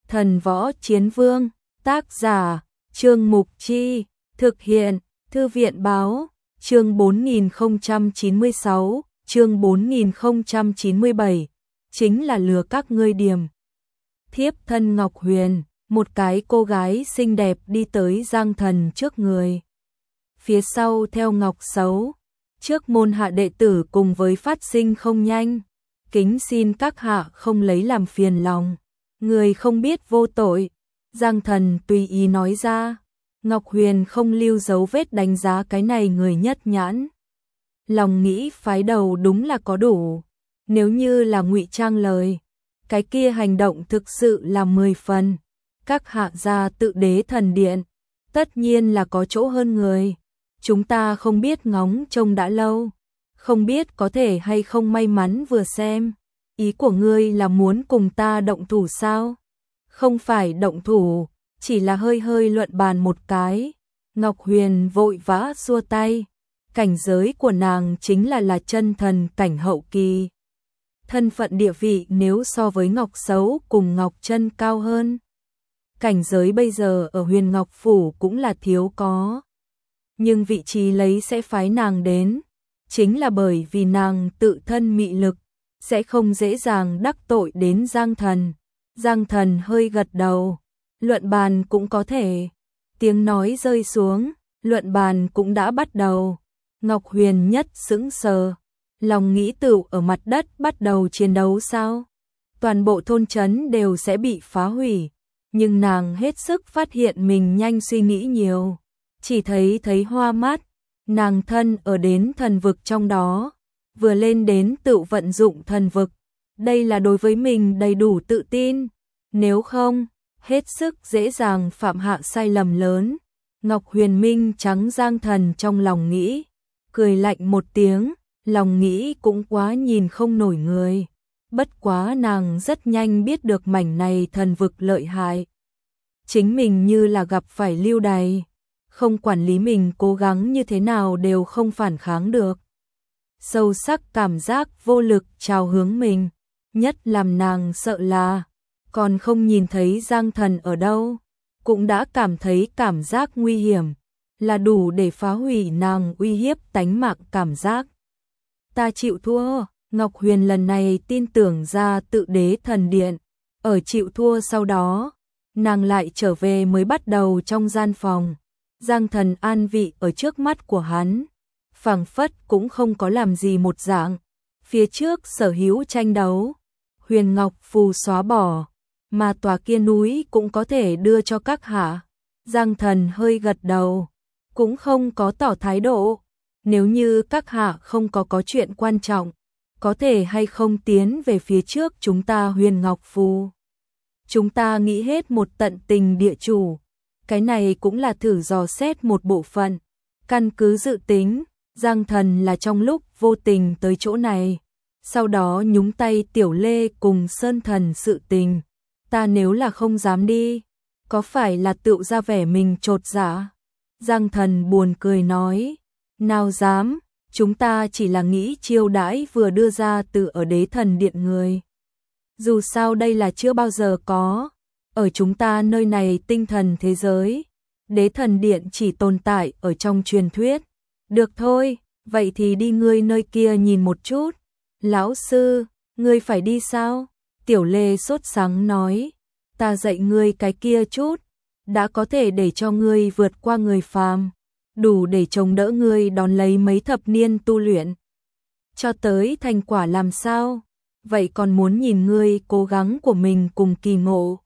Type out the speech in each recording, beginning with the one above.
Thần Võ Chiến Vương, tác giả, Trương Mục Chi, thực hiện, Thư viện Báo, chương 4096, chương 4097, chính là lừa các ngươi điềm. Thiếp thân Ngọc Huyền, một cái cô gái xinh đẹp đi tới Giang Thần trước người. Phía sau theo Ngọc Sấu, trước môn hạ đệ tử cùng với phát sinh không nhanh, kính xin các hạ không lấy làm phiền lòng. Người không biết vô tội, Giang Thần tùy ý nói ra. Ngọc Huyền không lưu dấu vết đánh giá cái này người nhất nhãn. Lòng nghĩ phái đầu đúng là có đủ. Nếu như là ngụy trang lời, cái kia hành động thực sự là 10 phần. Các hạ gia tự đế thần điện, tất nhiên là có chỗ hơn người. Chúng ta không biết ngóng trông đã lâu, không biết có thể hay không may mắn vừa xem. Ý của ngươi là muốn cùng ta động thủ sao? Không phải động thủ, chỉ là hơi hơi luận bàn một cái. Ngọc Huyền vội vã xua tay. Cảnh giới của nàng chính là chân thần cảnh hậu kỳ. Thân phận địa vị nếu so với Ngọc Sấu cùng Ngọc Chân cao hơn. Cảnh giới bây giờ ở Huyền Ngọc Phủ cũng là thiếu có. Nhưng vị trí lấy sẽ phái nàng đến, chính là bởi vì nàng tự thân mị lực, sẽ không dễ dàng đắc tội đến Giang Thần. Giang Thần hơi gật đầu, luận bàn cũng có thể. Tiếng nói rơi xuống, luận bàn cũng đã bắt đầu. Ngọc Huyền nhất sững sờ, lòng nghĩ tựu ở mặt đất bắt đầu chiến đấu sao? Toàn bộ thôn trấn đều sẽ bị phá hủy, nhưng nàng hết sức phát hiện mình nhanh suy nghĩ nhiều, chỉ thấy hoa mắt, nàng thân ở đến thần vực trong đó, vừa lên đến tự vận dụng thần vực, đây là đối với mình đầy đủ tự tin, nếu không, hết sức dễ dàng phạm hạ sai lầm lớn. Ngọc Huyền minh trắng Giang Thần trong lòng nghĩ, cười lạnh một tiếng, lòng nghĩ cũng quá nhìn không nổi người. Bất quá nàng rất nhanh biết được mảnh này thần vực lợi hại. Chính mình như là gặp phải lưu đày, không quản lý mình cố gắng như thế nào đều không phản kháng được. Sâu sắc cảm giác vô lực trào hướng mình, nhất làm nàng sợ là, còn không nhìn thấy Giang Thần ở đâu, cũng đã cảm thấy cảm giác nguy hiểm, là đủ để phá hủy nàng uy hiếp tánh mạng cảm giác. Ta chịu thua, Ngọc Huyền lần này tin tưởng ra tự đế thần điện, ở chịu thua sau đó, nàng lại trở về mới bắt đầu trong gian phòng. Giang Thần an vị ở trước mắt của hắn, phảng phất cũng không có làm gì một dạng. Phía trước sở hữu tranh đấu, Huyền Ngọc Phù xóa bỏ, mà tòa kia núi cũng có thể đưa cho các hạ. Giang Thần hơi gật đầu, cũng không có tỏ thái độ. Nếu như các hạ không có chuyện quan trọng, có thể hay không tiến về phía trước chúng ta Huyền Ngọc Phù. Chúng ta nghĩ hết một tận tình địa chủ. Cái này cũng là thử dò xét một bộ phận. Căn cứ dự tính, Giang Thần là trong lúc vô tình tới chỗ này. Sau đó nhúng tay Tiểu Lê cùng Sơn Thần sự tình. Ta nếu là không dám đi, có phải là tự ra vẻ mình trột dạ? Giang Thần buồn cười nói, nào dám, chúng ta chỉ là nghĩ chiêu đãi vừa đưa ra từ ở đế thần điện người. Dù sao đây là chưa bao giờ có, ở chúng ta nơi này tinh thần thế giới, đế thần điện chỉ tồn tại ở trong truyền thuyết. Được thôi, vậy thì đi ngươi nơi kia nhìn một chút. Lão sư, ngươi phải đi sao? Tiểu Lê sốt sắng nói, ta dạy ngươi cái kia chút, đã có thể để cho ngươi vượt qua người phàm, đủ để chống đỡ ngươi đón lấy mấy thập niên tu luyện. Cho tới thành quả làm sao? Vậy còn muốn nhìn ngươi cố gắng của mình cùng kỳ ngộ.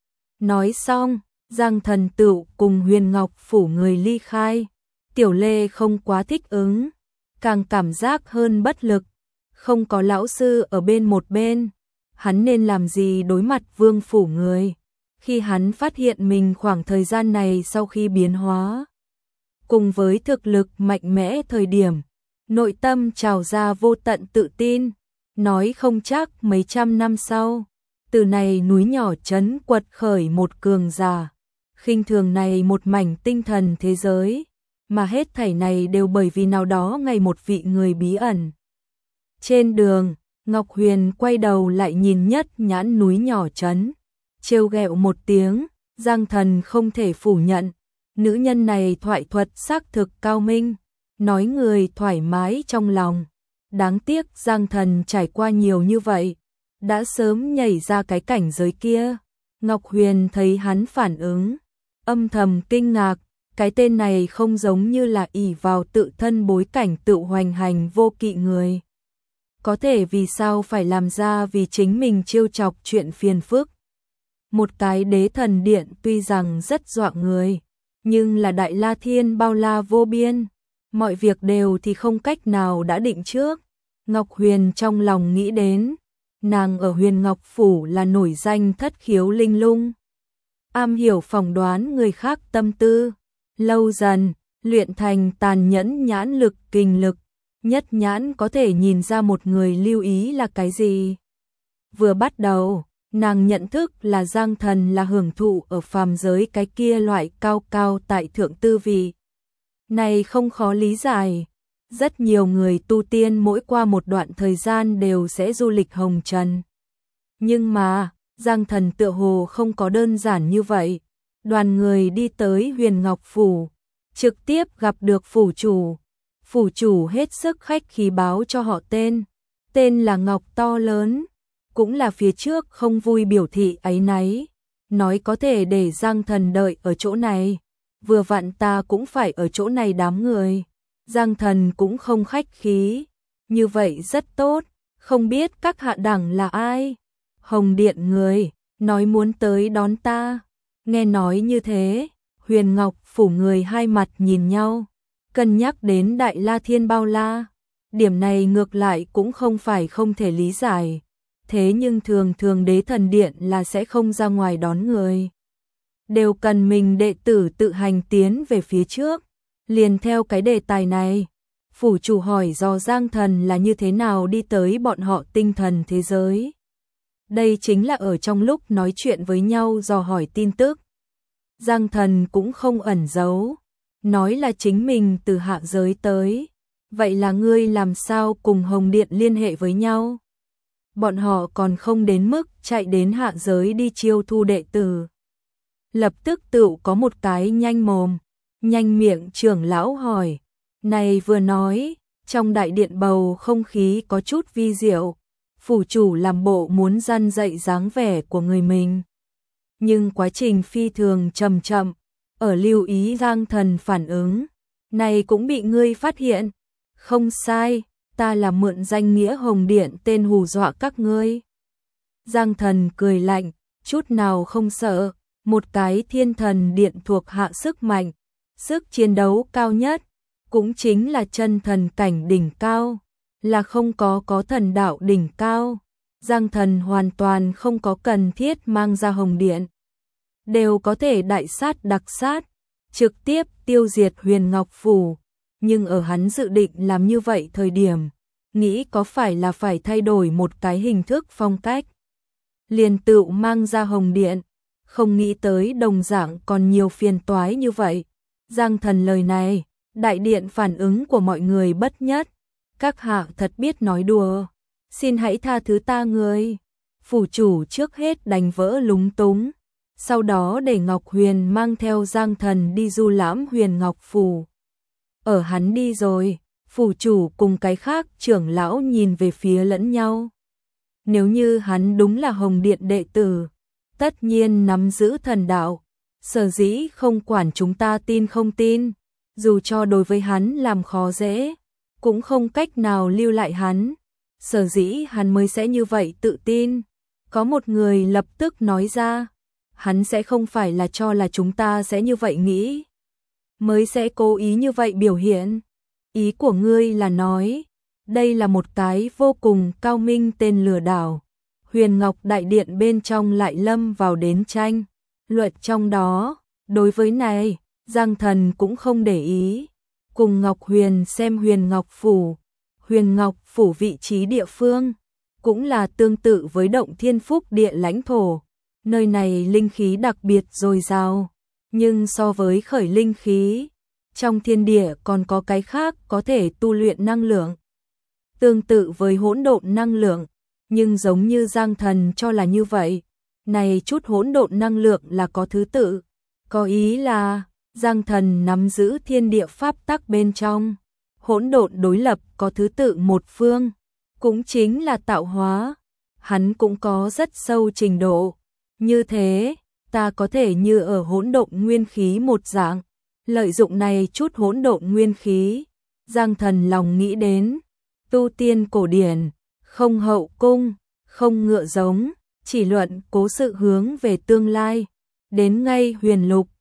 Nói xong, Giang Thần tựu cùng Huyền Ngọc Phủ người ly khai. Tiểu Lê không quá thích ứng, càng cảm giác hơn bất lực. Không có lão sư ở bên một bên, hắn nên làm gì đối mặt Vương Phủ người. Khi hắn phát hiện mình khoảng thời gian này sau khi biến hóa, cùng với thực lực mạnh mẽ thời điểm, nội tâm trào ra vô tận tự tin, nói không chắc mấy trăm năm sau, từ này núi nhỏ trấn quật khởi một cường giả, khinh thường này một mảnh tinh thần thế giới, mà hết thảy này đều bởi vì nào đó ngày một vị người bí ẩn. Trên đường, Ngọc Huyền quay đầu lại nhìn nhất nhãn núi nhỏ trấn, trêu ghẹo một tiếng, Giang Thần không thể phủ nhận, nữ nhân này thoại thuật xác thực cao minh, nói người thoải mái trong lòng. Đáng tiếc Giang Thần trải qua nhiều như vậy, đã sớm nhảy ra cái cảnh giới kia. Ngọc Huyền thấy hắn phản ứng, âm thầm kinh ngạc, cái tên này không giống như là ỷ vào tự thân bối cảnh tự hoành hành vô kỵ người. Có thể vì sao phải làm ra vì chính mình trêu chọc chuyện phiền phức. Một cái đế thần điện tuy rằng rất dọa người, nhưng là đại la thiên bao la vô biên, mọi việc đều thì không cách nào đã định trước. Ngọc Huyền trong lòng nghĩ đến, nàng ở Huyền Ngọc Phủ là nổi danh thất khiếu linh lung, am hiểu phỏng đoán người khác tâm tư, lâu dần, luyện thành tàn nhẫn nhãn lực kình lực, nhất nhãn có thể nhìn ra một người lưu ý là cái gì. Vừa bắt đầu, nàng nhận thức là Giang Thần là hưởng thụ ở phàm giới cái kia loại cao cao tại thượng tư vị. Này không khó lý giải, rất nhiều người tu tiên mỗi qua một đoạn thời gian đều sẽ du lịch hồng trần. Nhưng mà, Giang Thần tựa hồ không có đơn giản như vậy. Đoàn người đi tới Huyền Ngọc Phủ, trực tiếp gặp được phủ chủ. Phủ chủ hết sức khách khí báo cho họ tên là Ngọc To Lớn, cũng là phía trước không vui biểu thị áy náy, nói có thể để Giang Thần đợi ở chỗ này, vừa vặn ta cũng phải ở chỗ này đám người. Giang Thần cũng không khách khí, như vậy rất tốt, không biết các hạ đẳng là ai? Hồng Điện người, nói muốn tới đón ta. Nghe nói như thế, Huyền Ngọc Phủ người hai mặt nhìn nhau, cân nhắc đến Đại La Thiên bao la. Điểm này ngược lại cũng không phải không thể lý giải. Thế nhưng thường thường đế thần điện là sẽ không ra ngoài đón người. Đều cần mình đệ tử tự hành tiến về phía trước. Liền theo cái đề tài này, phủ chủ hỏi do Giang Thần là như thế nào đi tới bọn họ tinh thần thế giới. Đây chính là ở trong lúc nói chuyện với nhau dò hỏi tin tức. Giang Thần cũng không ẩn giấu, nói là chính mình từ hạ giới tới. Vậy là ngươi làm sao cùng Hồng Điện liên hệ với nhau? Bọn họ còn không đến mức chạy đến hạ giới đi chiêu thu đệ tử. Lập tức tự có một cái nhanh mồm, nhanh miệng trưởng lão hỏi. Này vừa nói, trong đại điện bầu không khí có chút vi diệu. Phủ chủ làm bộ muốn răn dạy dáng vẻ của người mình. Nhưng quá trình phi thường chậm chậm, ở lưu ý Giang Thần phản ứng. Này cũng bị ngươi phát hiện. Không sai, ta là mượn danh nghĩa Hồng Điện tên hù dọa các ngươi. Giang Thần cười lạnh, chút nào không sợ. Một cái thiên thần điện thuộc hạ sức mạnh, sức chiến đấu cao nhất, cũng chính là chân thần cảnh đỉnh cao, là không có thần đạo đỉnh cao. Giang Thần hoàn toàn không có cần thiết mang ra Hồng Điện. Đều có thể đại sát đặc sát, trực tiếp tiêu diệt Huyền Ngọc Phủ. Nhưng ở hắn dự định làm như vậy thời điểm, nghĩ có phải là phải thay đổi một cái hình thức phong cách. Liền tự mang ra Hồng Điện, không nghĩ tới đồng dạng còn nhiều phiền toái như vậy. Giang Thần lời này, đại điện phản ứng của mọi người bất nhất. Các hạ thật biết nói đùa, xin hãy tha thứ ta người. Phủ chủ trước hết đánh vỡ lúng túng, sau đó để Ngọc Huyền mang theo Giang Thần đi du lãm Huyền Ngọc Phủ. Ở hắn đi rồi, phủ chủ cùng cái khác trưởng lão nhìn về phía lẫn nhau. Nếu như hắn đúng là Hồng Điện đệ tử, tất nhiên nắm giữ thần đạo, sở dĩ không quản chúng ta tin không tin, dù cho đối với hắn làm khó dễ, cũng không cách nào lưu lại hắn, sở dĩ hắn mới sẽ như vậy tự tin. Có một người lập tức nói ra, hắn sẽ không phải là cho là chúng ta sẽ như vậy nghĩ, mới sẽ cố ý như vậy biểu hiện. Ý của ngươi là nói, đây là một cái vô cùng cao minh tên lừa đảo. Huyền Ngọc đại điện bên trong lại lâm vào đến tranh luật trong đó. Đối với này, Giang Thần cũng không để ý. Cùng Ngọc Huyền xem Huyền Ngọc Phủ. Huyền Ngọc Phủ vị trí địa phương, cũng là tương tự với Động Thiên Phúc địa lãnh thổ. Nơi này linh khí đặc biệt dồi dào, nhưng so với khởi linh khí, trong thiên địa còn có cái khác có thể tu luyện năng lượng. Tương tự với hỗn độn năng lượng, nhưng giống như Giang Thần cho là như vậy, này chút hỗn độn năng lượng là có thứ tự, có ý là Giang Thần nắm giữ thiên địa pháp tắc bên trong, hỗn độn đối lập có thứ tự một phương, cũng chính là tạo hóa, hắn cũng có rất sâu trình độ, như thế, ta có thể như ở hỗn độn nguyên khí một dạng, lợi dụng này chút hỗn độn nguyên khí, Giang Thần lòng nghĩ đến, tu tiên cổ điển, không hậu cung, không ngựa giống, chỉ luận cố sự hướng về tương lai, đến ngay huyền lục,